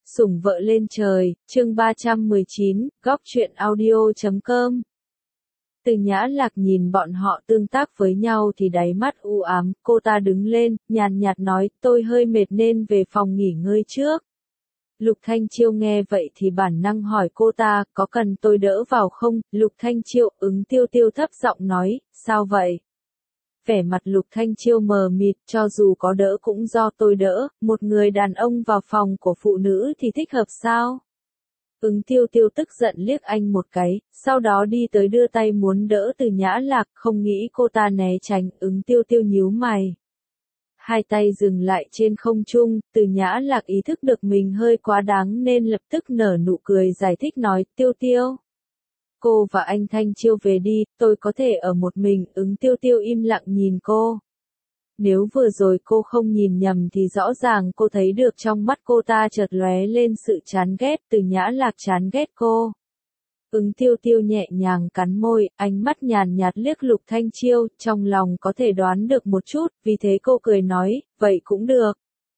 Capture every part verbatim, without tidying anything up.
Sủng vợ lên trời, chương ba trăm mười chín, góc truyện audio chấm com. Từ Nhã Lạc nhìn bọn họ tương tác với nhau thì đáy mắt u ám, cô ta đứng lên, nhàn nhạt nói, tôi hơi mệt nên về phòng nghỉ ngơi trước. Lục Thanh Chiêu nghe vậy thì bản năng hỏi cô ta, có cần tôi đỡ vào không? Lục Thanh Chiêu ứng tiêu tiêu thấp giọng nói, sao vậy? Vẻ mặt Lục Thanh Chiêu mờ mịt, cho dù có đỡ cũng do tôi đỡ, một người đàn ông vào phòng của phụ nữ thì thích hợp sao? Ứng tiêu tiêu tức giận liếc anh một cái, sau đó đi tới đưa tay muốn đỡ Từ Nhã Lạc, không nghĩ cô ta né tránh, ứng tiêu tiêu nhíu mày. Hai tay dừng lại trên không trung, Từ Nhã Lạc ý thức được mình hơi quá đáng nên lập tức nở nụ cười giải thích nói, tiêu tiêu. Cô và anh Thanh Chiêu về đi, tôi có thể ở một mình, ứng tiêu tiêu im lặng nhìn cô. Nếu vừa rồi cô không nhìn nhầm thì rõ ràng cô thấy được trong mắt cô ta chợt lóe lên sự chán ghét, Từ Nhã Lạc chán ghét cô. Ứng tiêu tiêu nhẹ nhàng cắn môi, ánh mắt nhàn nhạt liếc Lục Thanh Chiêu, trong lòng có thể đoán được một chút, vì thế cô cười nói, vậy cũng được.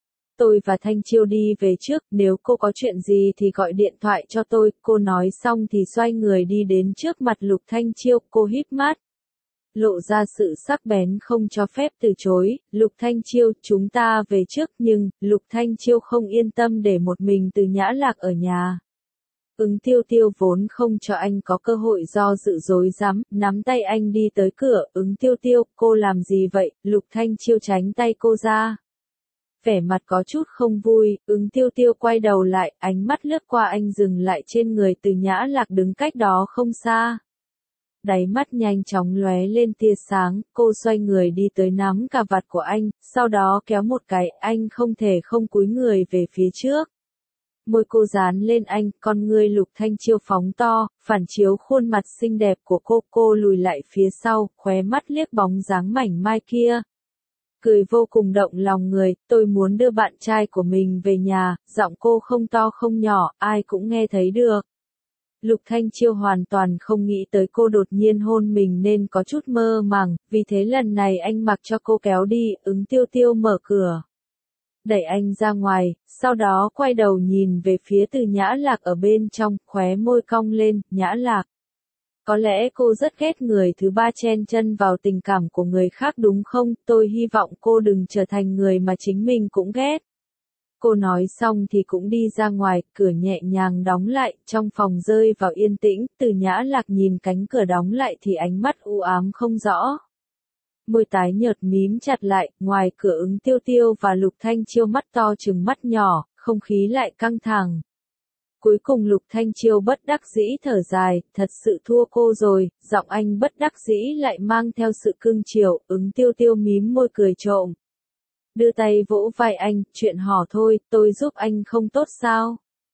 Tôi và Thanh Chiêu đi về trước, nếu cô có chuyện gì thì gọi điện thoại cho tôi, cô nói xong thì xoay người đi đến trước mặt Lục Thanh Chiêu, cô híp mắt. Lộ ra sự sắc bén không cho phép từ chối, Lục Thanh Chiêu, chúng ta về trước, nhưng, Lục Thanh Chiêu không yên tâm để một mình Từ Nhã Lạc ở nhà. Ứng tiêu tiêu vốn không cho anh có cơ hội do dự dối rắm, nắm tay anh đi tới cửa, ứng tiêu tiêu, cô làm gì vậy, Lục Thanh Chiêu tránh tay cô ra. Vẻ mặt có chút không vui, ứng tiêu tiêu quay đầu lại, ánh mắt lướt qua anh dừng lại trên người Từ Nhã Lạc đứng cách đó không xa. Đáy mắt nhanh chóng lóe lên tia sáng, cô xoay người đi tới nắm cà vạt của anh, sau đó kéo một cái, anh không thể không cúi người về phía trước. Môi cô dán lên anh, con ngươi Lục Thanh Chiêu phóng to, phản chiếu khuôn mặt xinh đẹp của cô, cô lùi lại phía sau, khóe mắt liếc bóng dáng mảnh mai kia. Cười vô cùng động lòng người, tôi muốn đưa bạn trai của mình về nhà, giọng cô không to không nhỏ, ai cũng nghe thấy được. Lục Thanh Chiêu hoàn toàn không nghĩ tới cô đột nhiên hôn mình nên có chút mơ màng, vì thế lần này anh mặc cho cô kéo đi, ứng tiêu tiêu mở cửa. Đẩy anh ra ngoài, sau đó quay đầu nhìn về phía Từ Nhã Lạc ở bên trong, khóe môi cong lên, Nhã Lạc. Có lẽ cô rất ghét người thứ ba chen chân vào tình cảm của người khác đúng không, tôi hy vọng cô đừng trở thành người mà chính mình cũng ghét. Cô nói xong thì cũng đi ra ngoài, cửa nhẹ nhàng đóng lại, trong phòng rơi vào yên tĩnh, Từ Nhã Lạc nhìn cánh cửa đóng lại thì ánh mắt u ám không rõ. Môi tái nhợt mím chặt lại, ngoài cửa ứng tiêu tiêu và Lục Thanh Chiêu mắt to trừng mắt nhỏ, không khí lại căng thẳng. Cuối cùng Lục Thanh Chiêu bất đắc dĩ thở dài, thật sự thua cô rồi, giọng anh bất đắc dĩ lại mang theo sự cưng chiều, ứng tiêu tiêu mím môi cười trộm. Đưa tay vỗ vai anh, chuyện hò thôi, tôi giúp anh không tốt sao?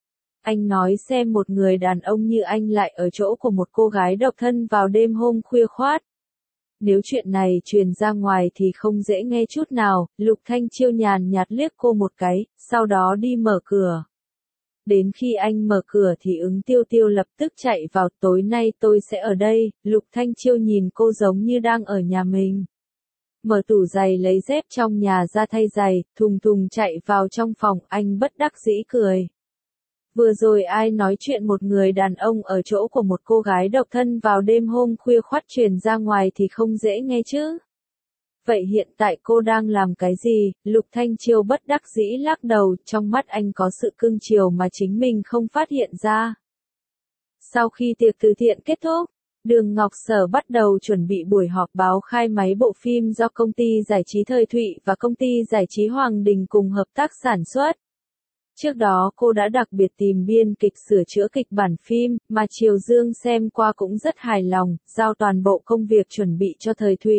Anh nói xem một người đàn ông như anh lại ở chỗ của một cô gái độc thân vào đêm hôm khuya khoát. Nếu chuyện này truyền ra ngoài thì không dễ nghe chút nào, Lục Thanh Chiêu nhàn nhạt liếc cô một cái, sau đó đi mở cửa. Đến khi anh mở cửa thì ứng tiêu tiêu lập tức chạy vào, tối nay tôi sẽ ở đây, Lục Thanh Chiêu nhìn cô giống như đang ở nhà mình. Mở tủ giày lấy dép trong nhà ra thay giày, thùng thùng chạy vào trong phòng, anh bất đắc dĩ cười. Vừa rồi ai nói chuyện một người đàn ông ở chỗ của một cô gái độc thân vào đêm hôm khuya khoắt truyền ra ngoài thì không dễ nghe chứ. Vậy hiện tại cô đang làm cái gì? Lục Thanh Chiêu bất đắc dĩ lắc đầu, trong mắt anh có sự cưng chiều mà chính mình không phát hiện ra. Sau khi tiệc từ thiện kết thúc, Đường Ngọc Sở bắt đầu chuẩn bị buổi họp báo khai máy bộ phim do công ty giải trí Thời Thụy và công ty giải trí Hoàng Đình cùng hợp tác sản xuất. Trước đó cô đã đặc biệt tìm biên kịch sửa chữa kịch bản phim, mà Triều Dương xem qua cũng rất hài lòng, giao toàn bộ công việc chuẩn bị cho Thời Thụy.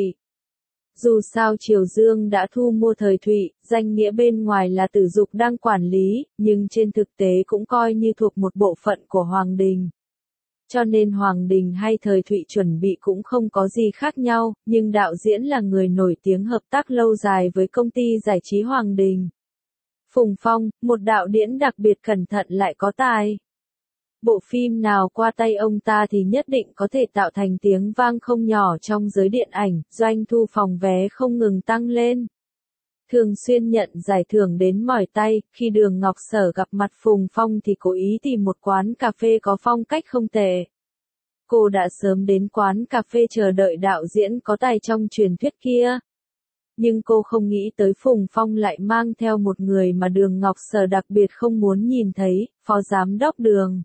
Dù sao Triều Dương đã thu mua Thời Thụy, danh nghĩa bên ngoài là Tử Dục đang quản lý, nhưng trên thực tế cũng coi như thuộc một bộ phận của Hoàng Đình. Cho nên Hoàng Đình hay Thời Thụy chuẩn bị cũng không có gì khác nhau, nhưng đạo diễn là người nổi tiếng hợp tác lâu dài với công ty giải trí Hoàng Đình. Phùng Phong, một đạo diễn đặc biệt cẩn thận lại có tài. Bộ phim nào qua tay ông ta thì nhất định có thể tạo thành tiếng vang không nhỏ trong giới điện ảnh, doanh thu phòng vé không ngừng tăng lên. thường xuyên nhận giải thưởng đến mỏi tay, khi Đường Ngọc Sở gặp mặt Phùng Phong thì cố ý tìm một quán cà phê có phong cách không tệ. Cô đã sớm đến quán cà phê chờ đợi đạo diễn có tài trong truyền thuyết kia. Nhưng cô không nghĩ tới Phùng Phong lại mang theo một người mà Đường Ngọc Sở đặc biệt không muốn nhìn thấy, phó giám đốc Đường.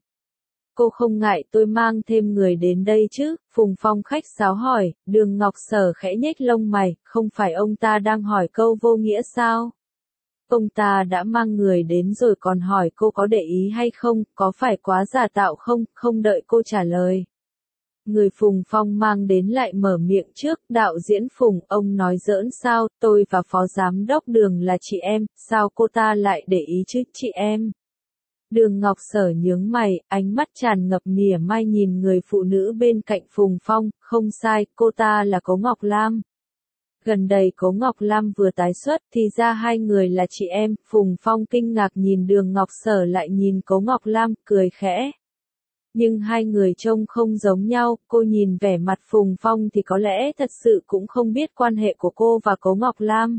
Cô không ngại tôi mang thêm người đến đây chứ, Phùng Phong khách sáo hỏi, Đường Ngọc Sở khẽ nhếch lông mày, không phải ông ta đang hỏi câu vô nghĩa sao? Ông ta đã mang người đến rồi còn hỏi cô có để ý hay không, có phải quá giả tạo không, không đợi cô trả lời. Người Phùng Phong mang đến lại mở miệng trước, đạo diễn Phùng, ông nói giỡn sao, tôi và phó giám đốc Đường là chị em, sao cô ta lại để ý chứ, chị em. Đường Ngọc Sở nhướng mày, ánh mắt tràn ngập mỉa mai nhìn người phụ nữ bên cạnh Phùng Phong, không sai, cô ta là Cố Ngọc Lam. Gần đây Cố Ngọc Lam vừa tái xuất thì ra hai người là chị em, Phùng Phong kinh ngạc nhìn Đường Ngọc Sở lại nhìn Cố Ngọc Lam, cười khẽ. Nhưng hai người trông không giống nhau, cô nhìn vẻ mặt Phùng Phong thì có lẽ thật sự cũng không biết quan hệ của cô và Cố Ngọc Lam.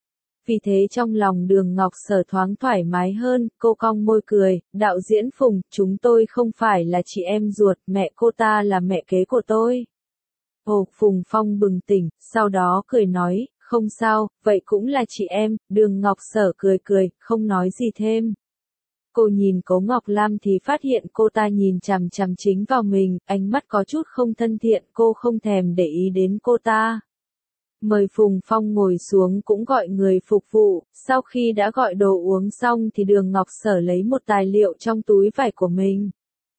Vì thế trong lòng Đường Ngọc Sở thoáng thoải mái hơn, cô cong môi cười, đạo diễn Phùng, chúng tôi không phải là chị em ruột, mẹ cô ta là mẹ kế của tôi. Ồ, Phùng Phong bừng tỉnh, sau đó cười nói, không sao, vậy cũng là chị em, Đường Ngọc Sở cười cười, không nói gì thêm. Cô nhìn Cố Ngọc Lam thì phát hiện cô ta nhìn chằm chằm chính vào mình, ánh mắt có chút không thân thiện, cô không thèm để ý đến cô ta. Mời Phùng Phong ngồi xuống cũng gọi người phục vụ, sau khi đã gọi đồ uống xong thì Đường Ngọc Sở lấy một tài liệu trong túi vải của mình.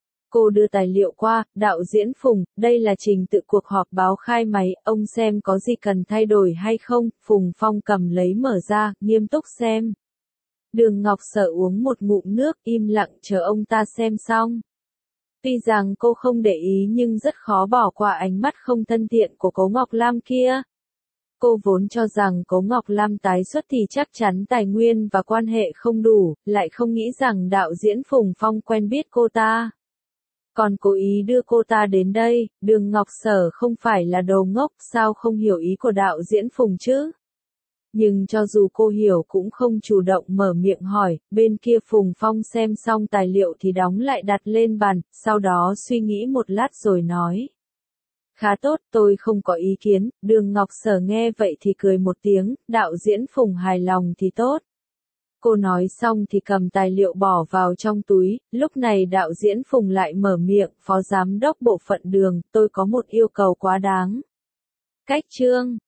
Cô đưa tài liệu qua, đạo diễn Phùng, đây là trình tự cuộc họp báo khai máy, ông xem có gì cần thay đổi hay không, Phùng Phong cầm lấy mở ra, nghiêm túc xem. Đường Ngọc Sở uống một ngụm nước, im lặng chờ ông ta xem xong. Tuy rằng cô không để ý nhưng rất khó bỏ qua ánh mắt không thân thiện của Cố Ngọc Lam kia. Cô vốn cho rằng Cố Ngọc Lam tái xuất thì chắc chắn tài nguyên và quan hệ không đủ, lại không nghĩ rằng đạo diễn Phùng Phong quen biết cô ta. Còn cố ý đưa cô ta đến đây, Đường Ngọc Sở không phải là đồ ngốc, sao không hiểu ý của đạo diễn Phùng chứ? Nhưng cho dù cô hiểu cũng không chủ động mở miệng hỏi, bên kia Phùng Phong xem xong tài liệu thì đóng lại đặt lên bàn, sau đó suy nghĩ một lát rồi nói. Khá tốt, tôi không có ý kiến, Đường Ngọc Sở nghe vậy thì cười một tiếng, đạo diễn Phùng hài lòng thì tốt. Cô nói xong thì cầm tài liệu bỏ vào trong túi, lúc này đạo diễn Phùng lại mở miệng, phó giám đốc bộ phận Đường, tôi có một yêu cầu quá đáng. Cách chương